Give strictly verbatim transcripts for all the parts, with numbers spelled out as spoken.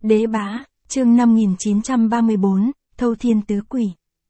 Đế bá, chương năm nghìn chín trăm ba mươi bốn, Thâu Thiên Tứ Quỷ.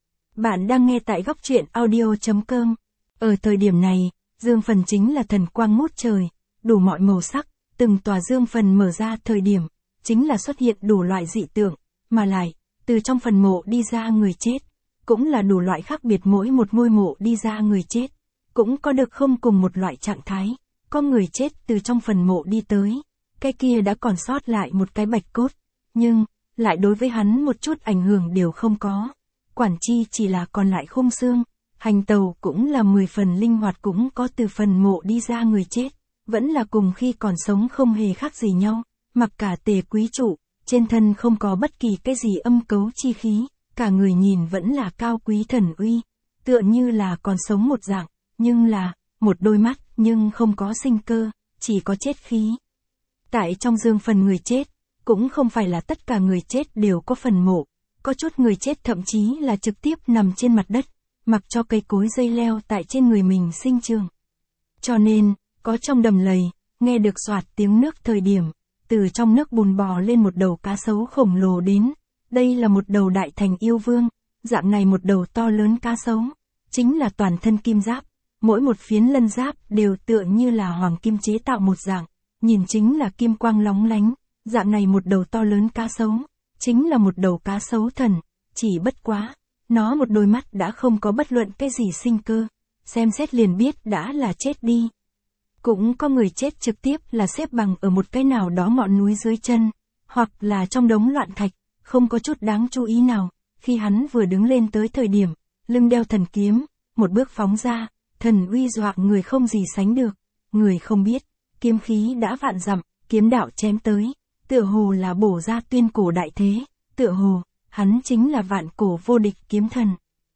Bạn đang nghe tại góc truyện audio chấm com. Ở thời điểm này, dương phần chính là thần quang ngút trời, đủ mọi màu sắc, từng tòa dương phần mở ra thời điểm, chính là xuất hiện đủ loại dị tượng, mà lại, từ trong phần mộ đi ra người chết, cũng là đủ loại khác biệt mỗi một ngôi mộ đi ra người chết, cũng có được không cùng một loại trạng thái, có người chết từ trong phần mộ đi tới, cái kia đã còn sót lại một cái bạch cốt, nhưng, lại đối với hắn một chút ảnh hưởng đều không có. Quản chi chỉ là còn lại khung xương, hành tàu cũng là mười phần linh hoạt, cũng có từ phần mộ đi ra người chết, vẫn là cùng khi còn sống không hề khác gì nhau, mặc cả Tề quý trụ, trên thân không có bất kỳ cái gì âm cấu chi khí, cả người nhìn vẫn là cao quý thần uy, tựa như là còn sống một dạng, nhưng là, một đôi mắt nhưng không có sinh cơ, chỉ có chết khí. Tại trong dương phần người chết, cũng không phải là tất cả người chết đều có phần mộ, có chút người chết thậm chí là trực tiếp nằm trên mặt đất, mặc cho cây cối dây leo tại trên người mình sinh trường. Cho nên, có trong đầm lầy, nghe được xoạt tiếng nước thời điểm, từ trong nước bùn bò lên một đầu cá sấu khổng lồ đến, đây là một đầu đại thành yêu vương, dạng này một đầu to lớn cá sấu, chính là toàn thân kim giáp, mỗi một phiến lân giáp đều tựa như là hoàng kim chế tạo một dạng, nhìn chính là kim quang lóng lánh, dạng này một đầu to lớn cá sấu, chính là một đầu cá sấu thần, chỉ bất quá, nó một đôi mắt đã không có bất luận cái gì sinh cơ, xem xét liền biết đã là chết đi. Cũng có người chết trực tiếp là xếp bằng ở một cái nào đó ngọn núi dưới chân, hoặc là trong đống loạn thạch, không có chút đáng chú ý nào, khi hắn vừa đứng lên tới thời điểm, lưng đeo thần kiếm, một bước phóng ra, thần uy dọa người không gì sánh được, người không biết, kiếm khí đã vạn dặm, kiếm đạo chém tới, tựa hồ là bổ ra tuyên cổ đại thế, tựa hồ, hắn chính là vạn cổ vô địch kiếm thần.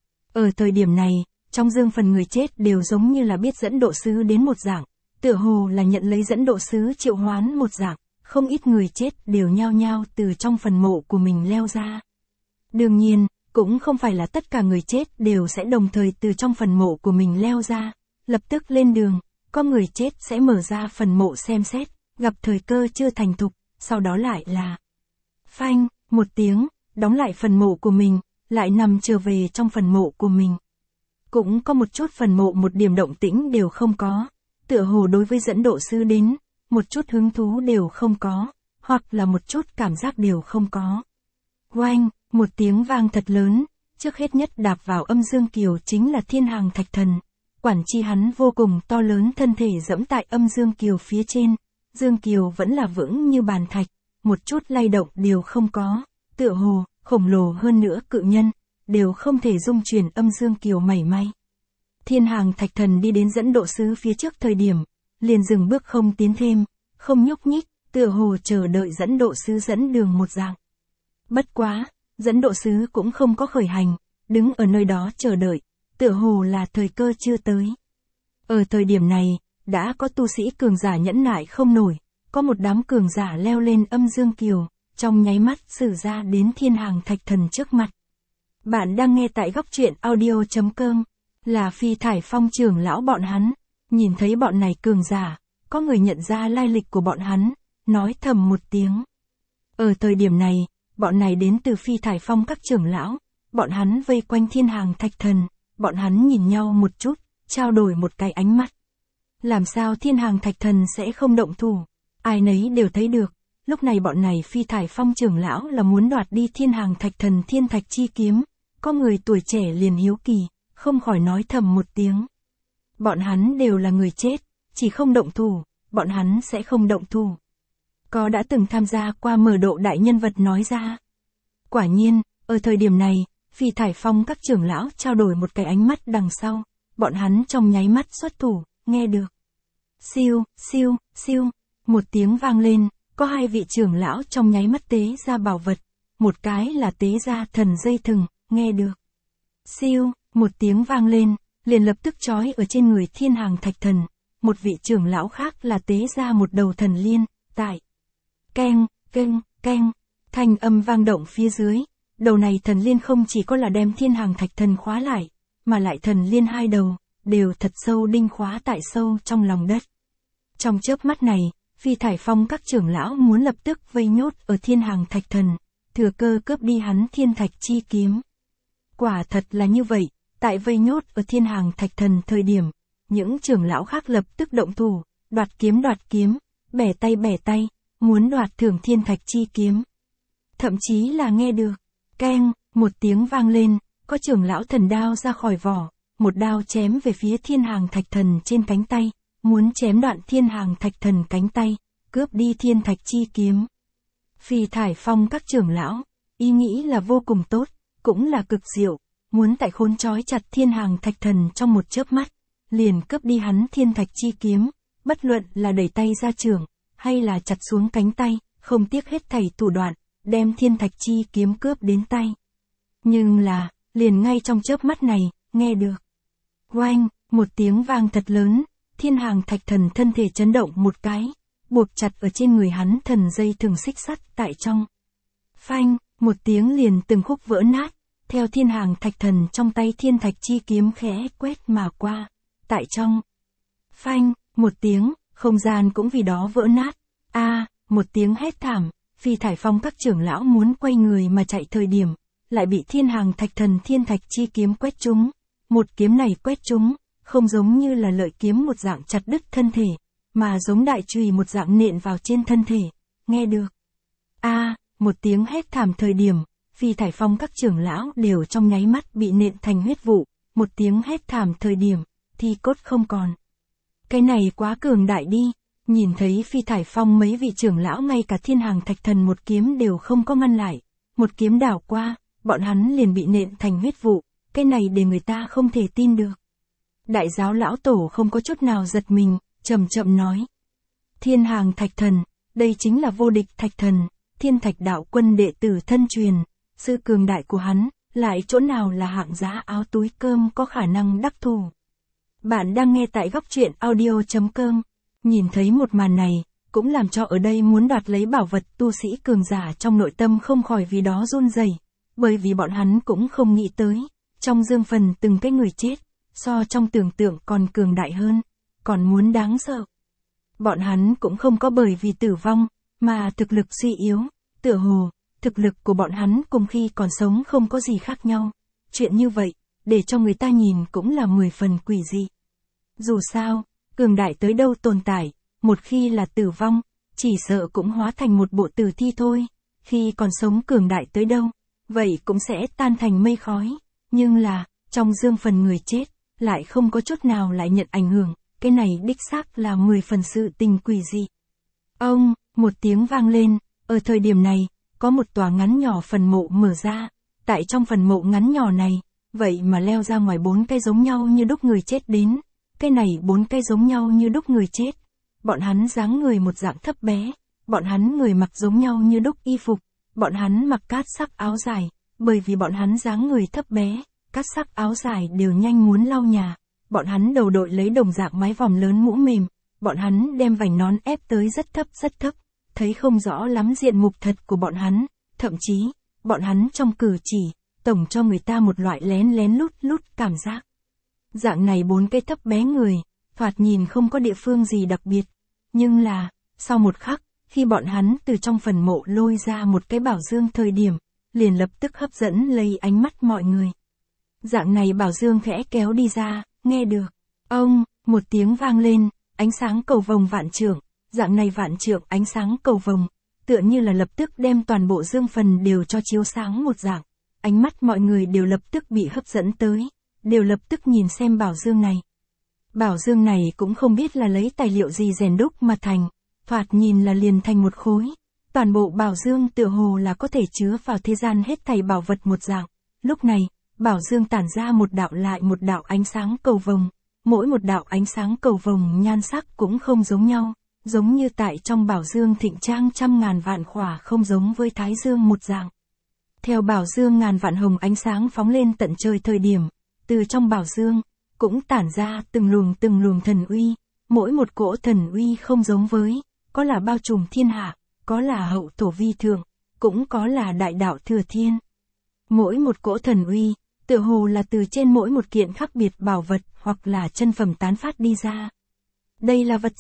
Ở thời điểm này, trong dương phần người chết đều giống như là biết dẫn độ sứ đến một dạng, tựa hồ là nhận lấy dẫn độ sứ triệu hoán một dạng, không ít người chết đều nhao nhao từ trong phần mộ của mình leo ra. Đương nhiên, cũng không phải là tất cả người chết đều sẽ đồng thời từ trong phần mộ của mình leo ra, lập tức lên đường, có người chết sẽ mở ra phần mộ xem xét, gặp thời cơ chưa thành thục, sau đó lại là phanh, một tiếng, đóng lại phần mộ của mình, lại nằm trở về trong phần mộ của mình. Cũng có một chút phần mộ một điểm động tĩnh đều không có, tựa hồ đối với dẫn độ sư đến, một chút hứng thú đều không có, hoặc là một chút cảm giác đều không có. Oanh, một tiếng vang thật lớn, trước hết nhất đạp vào âm dương kiều chính là Thiên Hàng Thạch Thần. Quản chi hắn vô cùng to lớn thân thể dẫm tại âm dương kiều phía trên, dương kiều vẫn là vững như bàn thạch, một chút lay động đều không có, tựa hồ, khổng lồ hơn nữa cự nhân, đều không thể dung chuyển âm dương kiều mảy may. Thiên Hàng Thạch Thần đi đến dẫn độ sứ phía trước thời điểm, liền dừng bước không tiến thêm, không nhúc nhích, tựa hồ chờ đợi dẫn độ sứ dẫn đường một dạng. Bất quá, dẫn độ sứ cũng không có khởi hành, đứng ở nơi đó chờ đợi, tựa hồ là thời cơ chưa tới. Ở thời điểm này, đã có tu sĩ cường giả nhẫn nại không nổi, có một đám cường giả leo lên âm dương kiều, trong nháy mắt xử ra đến Thiên Hàng Thạch Thần trước mặt. Bạn đang nghe tại góc truyện audio chấm com, là Phi Thải Phong trưởng lão bọn hắn, nhìn thấy bọn này cường giả, có người nhận ra lai lịch của bọn hắn, nói thầm một tiếng. Ở thời điểm này, bọn này đến từ Phi Thải Phong các trưởng lão, bọn hắn vây quanh Thiên Hàng Thạch Thần, bọn hắn nhìn nhau một chút, trao đổi một cái ánh mắt. Làm sao Thiên Hàng Thạch Thần sẽ không động thủ, ai nấy đều thấy được, lúc này bọn này Phi Thải Phong trưởng lão là muốn đoạt đi Thiên Hàng Thạch Thần Thiên Thạch chi kiếm, có người tuổi trẻ liền hiếu kỳ, không khỏi nói thầm một tiếng. Bọn hắn đều là người chết, chỉ không động thủ, bọn hắn sẽ không động thủ. Có đã từng tham gia qua mở độ đại nhân vật nói ra. Quả nhiên, ở thời điểm này, Phi Thải Phong các trưởng lão trao đổi một cái ánh mắt đằng sau, bọn hắn trong nháy mắt xuất thủ, nghe được. Siêu, siêu, siêu, một tiếng vang lên, có hai vị trưởng lão trong nháy mắt tế ra bảo vật, một cái là tế ra thần dây thừng, nghe được. Siêu, một tiếng vang lên, liền lập tức trói ở trên người Thiên Hàng Thạch Thần, một vị trưởng lão khác là tế ra một đầu thần liên, tại. Keng, keng, keng, thanh âm vang động phía dưới, đầu này thần liên không chỉ có là đem Thiên Hàng Thạch Thần khóa lại, mà lại thần liên hai đầu, đều thật sâu đinh khóa tại sâu trong lòng đất. Trong chớp mắt này, Phi Thải Phong các trưởng lão muốn lập tức vây nhốt ở Thiên Hàng Thạch Thần, thừa cơ cướp đi hắn Thiên Thạch chi kiếm. Quả thật là như vậy, tại vây nhốt ở Thiên Hàng Thạch Thần thời điểm, những trưởng lão khác lập tức động thủ, đoạt kiếm đoạt kiếm, bẻ tay bẻ tay, muốn đoạt thưởng Thiên Thạch chi kiếm. Thậm chí là nghe được, keng, một tiếng vang lên, có trưởng lão thần đao ra khỏi vỏ, một đao chém về phía Thiên Hàng Thạch Thần trên cánh tay, muốn chém đoạn Thiên Hàng Thạch Thần cánh tay, cướp đi Thiên Thạch chi kiếm. Phi Thải Phong các trưởng lão, ý nghĩ là vô cùng tốt, cũng là cực diệu, muốn tại khốn trói chặt Thiên Hàng Thạch Thần trong một chớp mắt, liền cướp đi hắn Thiên Thạch chi kiếm, bất luận là đẩy tay ra trường, hay là chặt xuống cánh tay, không tiếc hết thảy thủ đoạn, đem Thiên Thạch chi kiếm cướp đến tay. Nhưng là, liền ngay trong chớp mắt này, nghe được. Oanh, một tiếng vang thật lớn, Thiên Hàng Thạch Thần thân thể chấn động một cái, buộc chặt ở trên người hắn thần dây thừng xích sắt tại trong. Phanh, một tiếng liền từng khúc vỡ nát, theo Thiên Hàng Thạch Thần trong tay Thiên Thạch chi kiếm khẽ quét mà qua, tại trong. Phanh, một tiếng, không gian cũng vì đó vỡ nát. A, à, một tiếng hét thảm, Phi Thải Phong các trưởng lão muốn quay người mà chạy thời điểm, lại bị Thiên Hàng Thạch Thần Thiên Thạch chi kiếm quét trúng. Một kiếm này quét trúng, không giống như là lợi kiếm một dạng chặt đứt thân thể, mà giống đại chùy một dạng nện vào trên thân thể, nghe được. A, à, một tiếng hét thảm thời điểm, Phi Thải Phong các trưởng lão đều trong nháy mắt bị nện thành huyết vụ, một tiếng hét thảm thời điểm, thi cốt không còn. Cái này quá cường đại đi, nhìn thấy Phi Thải Phong mấy vị trưởng lão ngay cả Thiên Hàng Thạch Thần một kiếm đều không có ngăn lại, một kiếm đảo qua, bọn hắn liền bị nện thành huyết vụ, cái này để người ta không thể tin được. Đại giáo lão tổ không có chút nào giật mình, chậm chậm nói. Thiên Hàng Thạch Thần, đây chính là vô địch Thạch Thần, Thiên Thạch đạo quân đệ tử thân truyền, sự cường đại của hắn, lại chỗ nào là hạng giá áo túi cơm có khả năng đắc thủ. Bạn đang nghe tại góc truyện audio chấm com, nhìn thấy một màn này, cũng làm cho ở đây muốn đoạt lấy bảo vật tu sĩ cường giả trong nội tâm không khỏi vì đó run rẩy, bởi vì bọn hắn cũng không nghĩ tới, trong dương phần từng cái người chết, so trong tưởng tượng còn cường đại hơn, còn muốn đáng sợ. Bọn hắn cũng không có bởi vì tử vong, mà thực lực suy yếu, tựa hồ, thực lực của bọn hắn cùng khi còn sống không có gì khác nhau. Chuyện như vậy, để cho người ta nhìn cũng là mười phần quỷ dị. Dù sao, cường đại tới đâu tồn tại, một khi là tử vong, chỉ sợ cũng hóa thành một bộ tử thi thôi. Khi còn sống cường đại tới đâu, vậy cũng sẽ tan thành mây khói. Nhưng là, trong dương phần người chết, lại không có chút nào lại nhận ảnh hưởng, cái này đích xác là mười phần sự tình quỷ dị. Ông, một tiếng vang lên, ở thời điểm này, có một tòa ngắn nhỏ phần mộ mở ra, tại trong phần mộ ngắn nhỏ này, vậy mà leo ra ngoài bốn cái giống nhau như đúc người chết đến, cái này bốn cái giống nhau như đúc người chết, bọn hắn dáng người một dạng thấp bé, bọn hắn người mặc giống nhau như đúc y phục, bọn hắn mặc cát sắc áo dài, bởi vì bọn hắn dáng người thấp bé, cát sắc áo dài đều nhanh muốn lau nhà, bọn hắn đầu đội lấy đồng dạng mái vòm lớn mũ mềm, bọn hắn đem vành nón ép tới rất thấp rất thấp, thấy không rõ lắm diện mục thật của bọn hắn, thậm chí, bọn hắn trong cử chỉ, tổng cho người ta một loại lén lén lút lút cảm giác. Dạng này bốn cái thấp bé người, thoạt nhìn không có địa phương gì đặc biệt, nhưng là, sau một khắc, khi bọn hắn từ trong phần mộ lôi ra một cái bảo dương thời điểm, liền lập tức hấp dẫn lấy ánh mắt mọi người. Dạng này bảo dương khẽ kéo đi ra, nghe được. Ông, một tiếng vang lên, ánh sáng cầu vồng vạn trượng, dạng này vạn trượng ánh sáng cầu vồng, tựa như là lập tức đem toàn bộ dương phần đều cho chiếu sáng một dạng. Ánh mắt mọi người đều lập tức bị hấp dẫn tới, đều lập tức nhìn xem bảo dương này. Bảo dương này cũng không biết là lấy tài liệu gì rèn đúc mà thành, thoạt nhìn là liền thành một khối. Toàn bộ bảo dương tựa hồ là có thể chứa vào thế gian hết thảy bảo vật một dạng. Lúc này, bảo dương tản ra một đạo lại một đạo ánh sáng cầu vồng. Mỗi một đạo ánh sáng cầu vồng nhan sắc cũng không giống nhau, giống như tại trong bảo dương thịnh trang trăm ngàn vạn khỏa không giống với thái dương một dạng. Theo bảo dương ngàn vạn hồng ánh sáng phóng lên tận trời thời điểm, từ trong bảo dương, cũng tản ra từng luồng từng luồng thần uy, mỗi một cỗ thần uy không giống với, có là bao trùm thiên hạ, có là hậu thổ vi thượng, cũng có là đại đạo thừa thiên. Mỗi một cỗ thần uy, tựa hồ là từ trên mỗi một kiện khác biệt bảo vật hoặc là chân phẩm tán phát đi ra. Đây là vật gì?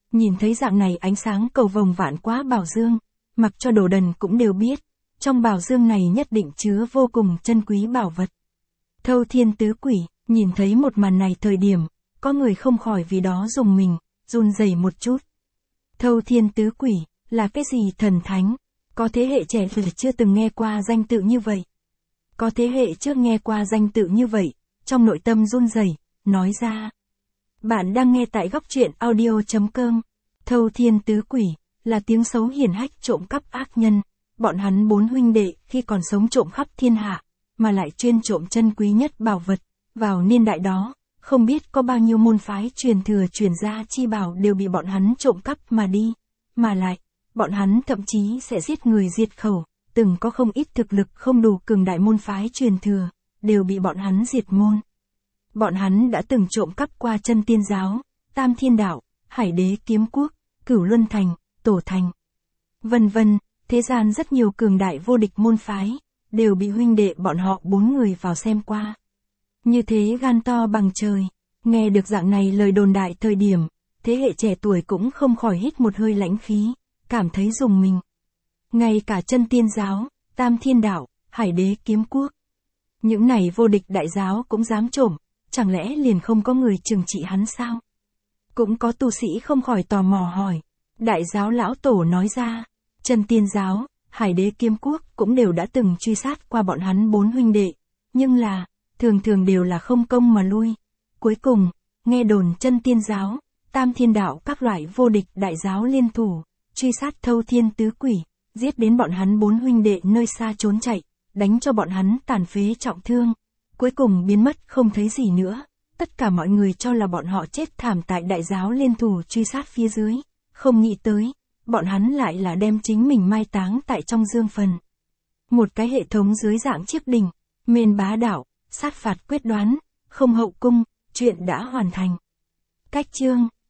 Nhìn thấy dạng này ánh sáng cầu vồng vạn quá bảo dương, mặc cho đồ đần cũng đều biết, trong bảo dương này nhất định chứa vô cùng chân quý bảo vật. Thâu thiên tứ quỷ, nhìn thấy một màn này thời điểm, có người không khỏi vì đó dùng mình, run rẩy một chút. Thâu thiên tứ quỷ, là cái gì thần thánh? Có thế hệ trẻ chưa từng nghe qua danh tự như vậy. Có thế hệ trước nghe qua danh tự như vậy, trong nội tâm run rẩy, nói ra. Bạn đang nghe tại góc truyện audio chấm com. Thâu thiên tứ quỷ, là tiếng xấu hiển hách trộm cắp ác nhân. Bọn hắn bốn huynh đệ khi còn sống trộm khắp thiên hạ, mà lại chuyên trộm chân quý nhất bảo vật. Vào niên đại đó, không biết có bao nhiêu môn phái truyền thừa truyền ra chi bảo đều bị bọn hắn trộm cắp mà đi. Mà lại, bọn hắn thậm chí sẽ giết người diệt khẩu, từng có không ít thực lực không đủ cường đại môn phái truyền thừa, đều bị bọn hắn diệt môn. Bọn hắn đã từng trộm cắp qua chân tiên giáo, tam thiên đạo, hải đế kiếm quốc, cửu luân thành, tổ thành. Vân vân, thế gian rất nhiều cường đại vô địch môn phái, đều bị huynh đệ bọn họ bốn người vào xem qua. Như thế gan to bằng trời, nghe được dạng này lời đồn đại thời điểm, thế hệ trẻ tuổi cũng không khỏi hít một hơi lãnh khí, cảm thấy rùng mình. Ngay cả chân tiên giáo, tam thiên đạo, hải đế kiếm quốc. Những này vô địch đại giáo cũng dám trộm, chẳng lẽ liền không có người trừng trị hắn sao? Cũng có tu sĩ không khỏi tò mò hỏi. Đại giáo lão tổ nói ra, chân tiên giáo, hải đế kiếm quốc cũng đều đã từng truy sát qua bọn hắn bốn huynh đệ, nhưng là, thường thường đều là không công mà lui. Cuối cùng, nghe đồn chân tiên giáo, tam thiên đạo các loại vô địch đại giáo liên thủ, truy sát thâu thiên tứ quỷ, giết đến bọn hắn bốn huynh đệ nơi xa trốn chạy, đánh cho bọn hắn tàn phế trọng thương, cuối cùng biến mất không thấy gì nữa. Tất cả mọi người cho là bọn họ chết thảm tại đại giáo liên thủ truy sát phía dưới, không nghĩ tới, bọn hắn lại là đem chính mình mai táng tại trong dương phần. Một cái hệ thống dưới dạng chiếc đỉnh, mên bá đạo, sát phạt quyết đoán, không hậu cung, chuyện đã hoàn thành. Cách chương